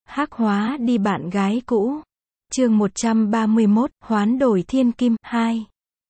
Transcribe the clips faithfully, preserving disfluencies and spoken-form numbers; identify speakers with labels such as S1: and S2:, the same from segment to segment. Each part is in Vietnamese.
S1: Hắc hóa đi bạn gái cũ. Chương một trăm ba mươi mốt, hoán đổi thiên kim, hai.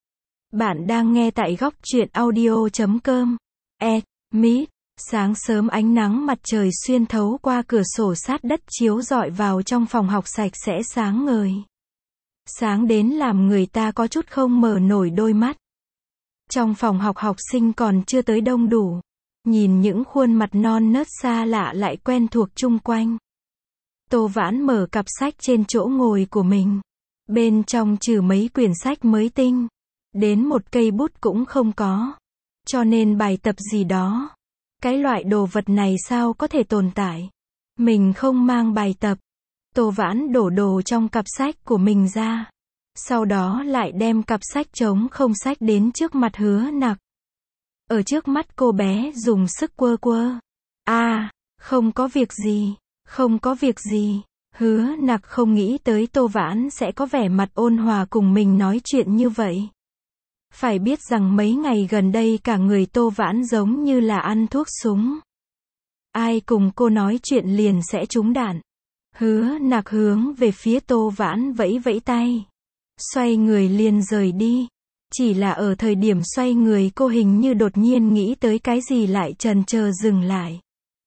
S1: Bạn đang nghe tại góc truyện audio chấm com. E, Mít, sáng sớm ánh nắng mặt trời xuyên thấu qua cửa sổ sát đất chiếu rọi vào trong phòng học sạch sẽ sáng ngời. Sáng đến làm người ta có chút không mở nổi đôi mắt. Trong phòng học học sinh còn chưa tới đông đủ. Nhìn những khuôn mặt non nớt xa lạ lại quen thuộc chung quanh. Tô Vãn mở cặp sách trên chỗ ngồi của mình. Bên trong trừ mấy quyển sách mới tinh, đến một cây bút cũng không có. Cho nên bài tập gì đó, cái loại đồ vật này sao có thể tồn tại. Mình không mang bài tập. Tô Vãn đổ đồ trong cặp sách của mình ra. Sau đó lại đem cặp sách trống không sách đến trước mặt Hứa Nặc. Ở trước mắt cô bé dùng sức quơ quơ. À, không có việc gì, không có việc gì. Hứa Nặc không nghĩ tới Tô Vãn sẽ có vẻ mặt ôn hòa cùng mình nói chuyện như vậy. Phải biết rằng mấy ngày gần đây cả người Tô Vãn giống như là ăn thuốc súng. Ai cùng cô nói chuyện liền sẽ trúng đạn. Hứa Nặc hướng về phía Tô Vãn vẫy vẫy tay. Xoay người liền rời đi. Chỉ là ở thời điểm xoay người cô hình như đột nhiên nghĩ tới cái gì lại chần chờ dừng lại.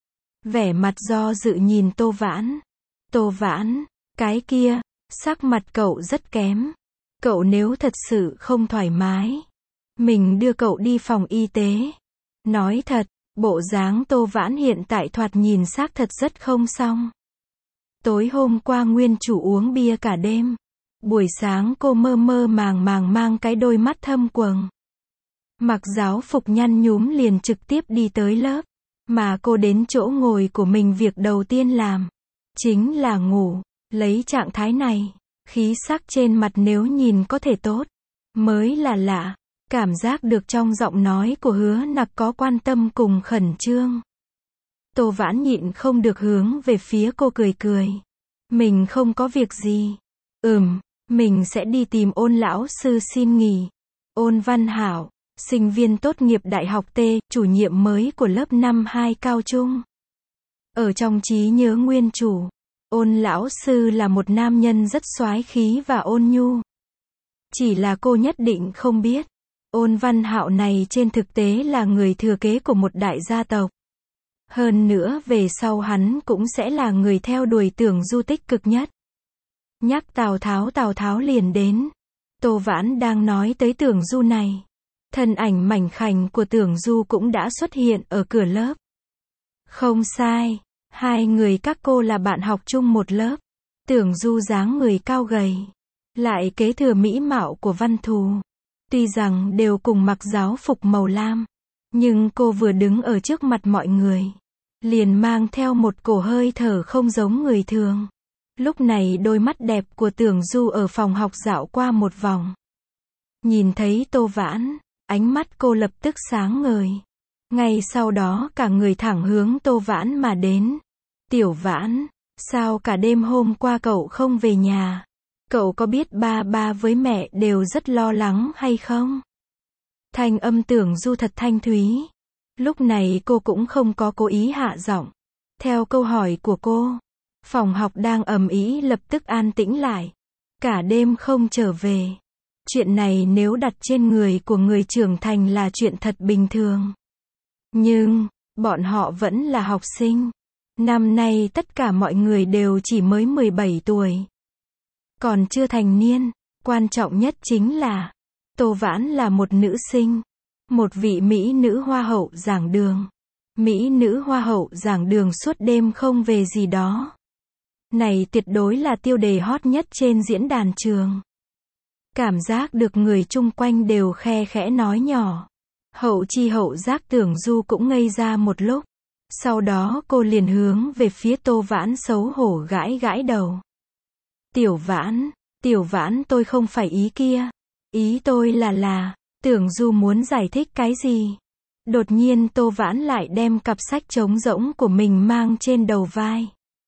S1: Vẻ mặt do dự nhìn Tô Vãn. Tô Vãn, cái kia, sắc mặt cậu rất kém. Cậu nếu thật sự không thoải mái, mình đưa cậu đi phòng y tế. Nói thật, bộ dáng Tô Vãn hiện tại thoạt nhìn xác thật rất không xong. Tối hôm qua nguyên chủ uống bia cả đêm. Buổi sáng cô mơ mơ màng màng mang cái đôi mắt thâm quầng. Mặc giáo phục nhăn nhúm liền trực tiếp đi tới lớp. Mà cô đến chỗ ngồi của mình việc đầu tiên làm chính là ngủ. Lấy trạng thái này, khí sắc trên mặt nếu nhìn có thể tốt, mới là lạ. Cảm giác được trong giọng nói của Hứa Nặc có quan tâm cùng khẩn trương. Tô Vãn nhịn không được hướng về phía cô cười cười. Mình không có việc gì. Ừm, mình sẽ đi tìm Ôn lão sư xin nghỉ. Ôn Văn Hảo, sinh viên tốt nghiệp đại học T, chủ nhiệm mới của lớp năm hai cao trung. Ở trong trí nhớ nguyên chủ, Ôn lão sư là một nam nhân rất soái khí và ôn nhu. Chỉ là cô nhất định không biết, Ôn Văn Hạo này trên thực tế là người thừa kế của một đại gia tộc. Hơn nữa về sau hắn cũng sẽ là người theo đuổi Tưởng Du tích cực nhất. Nhắc Tào Tháo Tào Tháo liền đến. Tô Vãn đang nói tới Tưởng Du này. Thân ảnh mảnh khảnh của Tưởng Du cũng đã xuất hiện ở cửa lớp. Không sai, hai người các cô là bạn học chung một lớp. Tưởng Du dáng người cao gầy, lại kế thừa mỹ mạo của Văn Thù. Tuy rằng đều cùng mặc giáo phục màu lam, nhưng cô vừa đứng ở trước mặt mọi người, liền mang theo một cổ hơi thở không giống người thường. Lúc này đôi mắt đẹp của Tưởng Du ở phòng học dạo qua một vòng. Nhìn thấy Tô Vãn, ánh mắt cô lập tức sáng ngời. Ngay sau đó cả người thẳng hướng Tô Vãn mà đến. Tiểu Vãn, sao cả đêm hôm qua cậu không về nhà? Cậu có biết ba ba với mẹ đều rất lo lắng hay không? Thanh âm Tưởng Du thật thanh thúy. Lúc này cô cũng không có cố ý hạ giọng. Theo câu hỏi của cô, phòng học đang ầm ĩ lập tức an tĩnh lại. Cả đêm không trở về. Chuyện này nếu đặt trên người của người trưởng thành là chuyện thật bình thường. Nhưng, bọn họ vẫn là học sinh. Năm nay tất cả mọi người đều chỉ mới mười bảy tuổi. Còn chưa thành niên. Quan trọng nhất chính là, Tô Vãn là một nữ sinh. Một vị mỹ nữ hoa hậu giảng đường. Mỹ nữ hoa hậu giảng đường suốt đêm không về gì đó. Này tuyệt đối là tiêu đề hot nhất trên diễn đàn trường. Cảm giác được người chung quanh đều khe khẽ nói nhỏ. Hậu chi hậu giác Tưởng Du cũng ngây ra một lúc. Sau đó cô liền hướng về phía Tô Vãn xấu hổ gãi gãi đầu. Tiểu Vãn, Tiểu Vãn tôi không phải ý kia. Ý tôi là là, Tưởng Du muốn giải thích cái gì. Đột nhiên Tô Vãn lại đem cặp sách trống rỗng của mình mang trên đầu vai.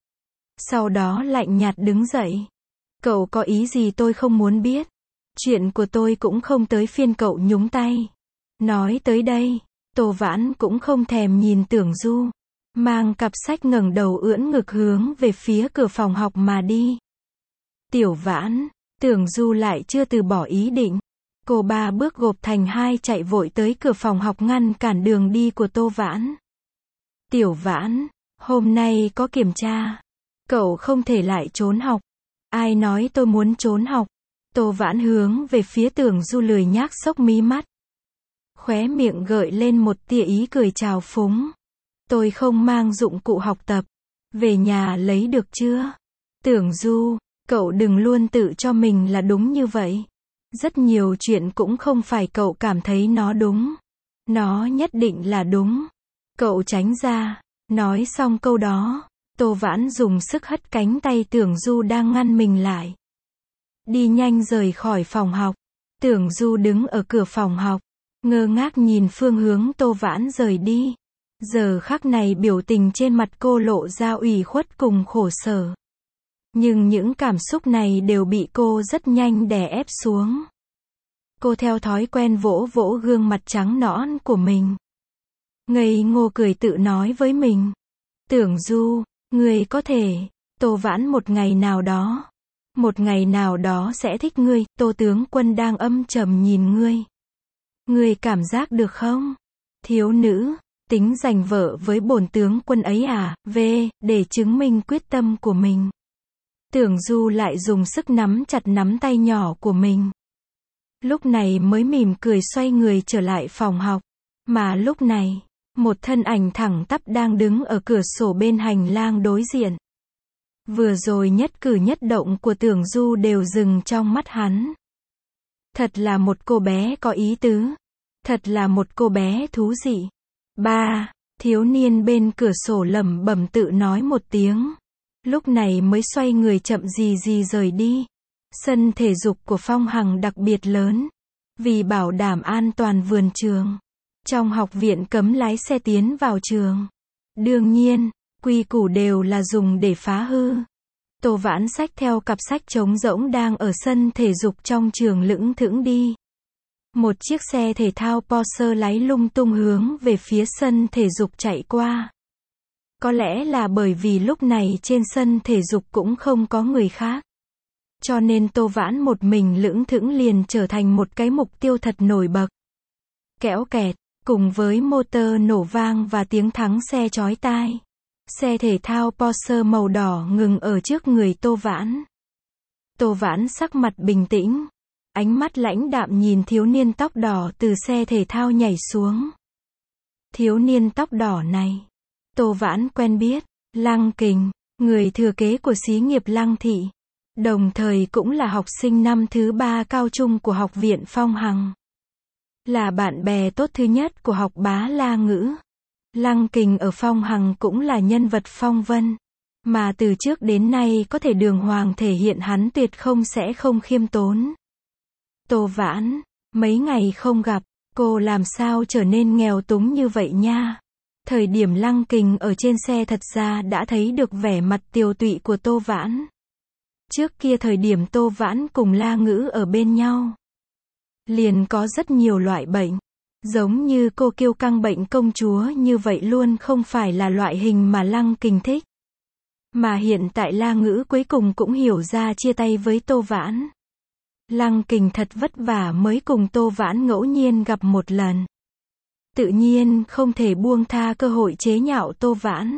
S1: Sau đó lạnh nhạt đứng dậy. Cậu có ý gì tôi không muốn biết. Chuyện của tôi cũng không tới phiên cậu nhúng tay. Nói tới đây, Tô Vãn cũng không thèm nhìn Tưởng Du, mang cặp sách ngẩng đầu ưỡn ngực hướng về phía cửa phòng học mà đi. Tiểu Vãn, Tưởng Du lại chưa từ bỏ ý định. Cô ba bước gộp thành hai chạy vội tới cửa phòng học ngăn cản đường đi của Tô Vãn. Tiểu Vãn, hôm nay có kiểm tra. Cậu không thể lại trốn học. Ai nói tôi muốn trốn học? Tô Vãn hướng về phía Tưởng Du lười nhác xốc mí mắt. Khóe miệng gợi lên một tia ý cười trào phúng. Tôi không mang dụng cụ học tập. Về nhà lấy được chưa? Tưởng Du, cậu đừng luôn tự cho mình là đúng như vậy. Rất nhiều chuyện cũng không phải cậu cảm thấy nó đúng. Nó nhất định là đúng. Cậu tránh ra. Nói xong câu đó, Tô Vãn dùng sức hất cánh tay Tưởng Du đang ngăn mình lại. Đi nhanh rời khỏi phòng học. Tưởng Du đứng ở cửa phòng học, ngơ ngác nhìn phương hướng Tô Vãn rời đi. Giờ khắc này biểu tình trên mặt cô lộ ra ủy khuất cùng khổ sở. Nhưng những cảm xúc này đều bị cô rất nhanh đè ép xuống. Cô theo thói quen vỗ vỗ gương mặt trắng nõn của mình. Ngây ngô cười tự nói với mình. Tưởng Du, ngươi có thể, Tô Vãn một ngày nào đó. Một ngày nào đó sẽ thích ngươi, Tô tướng quân đang âm trầm nhìn ngươi. Ngươi cảm giác được không? Thiếu nữ, tính giành vợ với bổn tướng quân ấy à, v, để chứng minh quyết tâm của mình. Tưởng Du lại dùng sức nắm chặt nắm tay nhỏ của mình. Lúc này mới mỉm cười xoay người trở lại phòng học. Mà lúc này, một thân ảnh thẳng tắp đang đứng ở cửa sổ bên hành lang đối diện. Vừa rồi nhất cử nhất động của Tưởng Du đều dừng trong mắt hắn. Thật là một cô bé có ý tứ. Thật là một cô bé thú dị. Ba, thiếu niên bên cửa sổ lẩm bẩm tự nói một tiếng. Lúc này mới xoay người chậm gì gì rời đi. Sân thể dục của Phong Hằng đặc biệt lớn. Vì bảo đảm an toàn vườn trường. Trong học viện cấm lái xe tiến vào trường. Đương nhiên, quy củ đều là dùng để phá hư. Tô Vãn xách theo cặp sách trống rỗng đang ở sân thể dục trong trường lững thững đi. Một chiếc xe thể thao Porsche lái lung tung hướng về phía sân thể dục chạy qua. Có lẽ là bởi vì lúc này trên sân thể dục cũng không có người khác. Cho nên Tô Vãn một mình lững thững liền trở thành một cái mục tiêu thật nổi bật. Kéo kẹt, cùng với motor nổ vang và tiếng thắng xe chói tai. Xe thể thao Porsche màu đỏ ngừng ở trước người Tô Vãn. Tô Vãn sắc mặt bình tĩnh. Ánh mắt lãnh đạm nhìn thiếu niên tóc đỏ từ xe thể thao nhảy xuống. Thiếu niên tóc đỏ này, Tô Vãn quen biết. Lăng Kình, người thừa kế của xí nghiệp Lăng Thị. Đồng thời cũng là học sinh năm thứ ba cao trung của học viện Phong Hằng. Là bạn bè tốt thứ nhất của học bá La Ngữ. Lăng Kình ở Phong Hằng cũng là nhân vật phong vân. Mà từ trước đến nay có thể đường hoàng thể hiện hắn tuyệt không sẽ không khiêm tốn. Tô Vãn, mấy ngày không gặp, cô làm sao trở nên nghèo túng như vậy nha. Thời điểm Lăng Kình ở trên xe thật ra đã thấy được vẻ mặt tiều tụy của Tô Vãn. Trước kia thời điểm Tô Vãn cùng La Ngữ ở bên nhau, liền có rất nhiều loại bệnh. Giống như cô kiêu căng bệnh công chúa như vậy luôn không phải là loại hình mà Lăng Kình thích. Mà hiện tại La Ngữ cuối cùng cũng hiểu ra chia tay với Tô Vãn. Lăng Kình thật vất vả mới cùng Tô Vãn ngẫu nhiên gặp một lần. Tự nhiên không thể buông tha cơ hội chế nhạo Tô Vãn.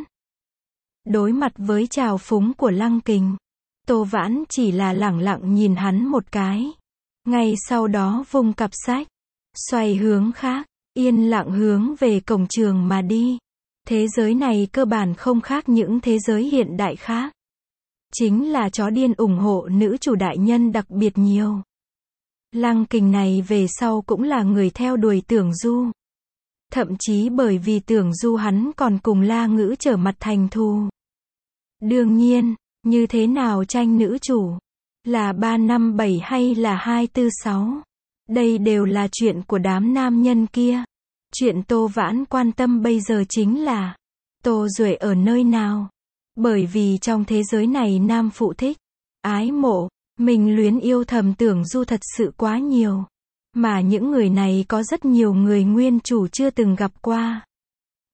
S1: Đối mặt với trào phúng của Lăng Kình, Tô Vãn chỉ là lẳng lặng nhìn hắn một cái. Ngay sau đó vung cặp sách, xoay hướng khác, yên lặng hướng về cổng trường mà đi. Thế giới này cơ bản không khác những thế giới hiện đại khác. Chính là chó điên ủng hộ nữ chủ đại nhân đặc biệt nhiều. Lăng Kình này về sau cũng là người theo đuổi Tưởng Du. Thậm chí bởi vì Tưởng Du hắn còn cùng La Ngữ trở mặt thành thù. Đương nhiên, như thế nào tranh nữ chủ? Là ba năm bảy hay là hai tư sáu? Đây đều là chuyện của đám nam nhân kia. Chuyện Tô Vãn quan tâm bây giờ chính là Tô Duệ ở nơi nào? Bởi vì trong thế giới này nam phụ thích, ái mộ, mình luyến yêu thầm Tưởng Du thật sự quá nhiều. Mà những người này có rất nhiều người nguyên chủ chưa từng gặp qua.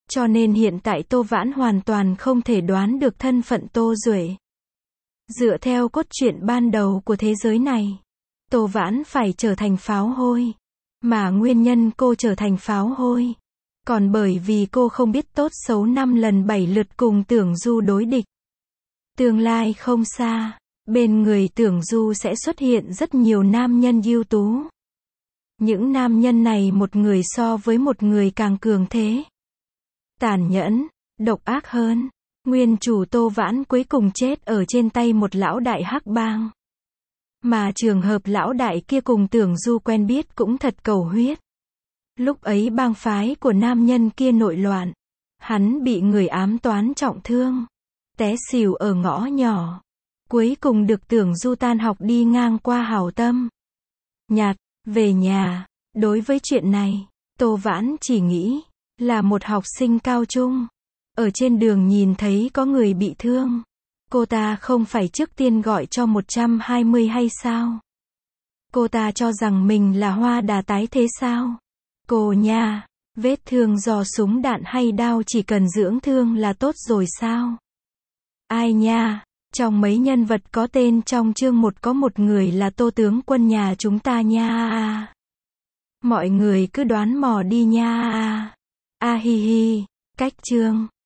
S1: Cho nên hiện tại Tô Vãn hoàn toàn không thể đoán được thân phận Tô Duệ. Dựa theo cốt truyện ban đầu của thế giới này, Tô Vãn phải trở thành pháo hôi. Mà nguyên nhân cô trở thành pháo hôi, còn bởi vì cô không biết tốt xấu năm lần bảy lượt cùng Tưởng Du đối địch. Tương lai không xa, bên người Tưởng Du sẽ xuất hiện rất nhiều nam nhân ưu tú. Những nam nhân này một người so với một người càng cường thế. Tàn nhẫn, độc ác hơn. Nguyên chủ Tô Vãn cuối cùng chết ở trên tay một lão đại hắc bang. Mà trường hợp lão đại kia cùng Tưởng Du quen biết cũng thật cầu huyết. Lúc ấy bang phái của nam nhân kia nội loạn. Hắn bị người ám toán trọng thương. Té xỉu ở ngõ nhỏ. Cuối cùng được Tưởng Du tan học đi ngang qua hảo tâm. Nhặt, về nhà. Đối với chuyện này, Tô Vãn chỉ nghĩ là một học sinh cao trung. Ở trên đường nhìn thấy có người bị thương. Cô ta không phải trước tiên gọi cho một trăm hai mươi hay sao? Cô ta cho rằng mình là hoa đà tái thế sao? Cô nha, vết thương do súng đạn hay đao chỉ cần dưỡng thương là tốt rồi sao? Ai nha, trong mấy nhân vật có tên trong chương một có một người là Tô tướng quân nhà chúng ta nha a. Mọi người cứ đoán mò đi nha a. A hi hi, cách chương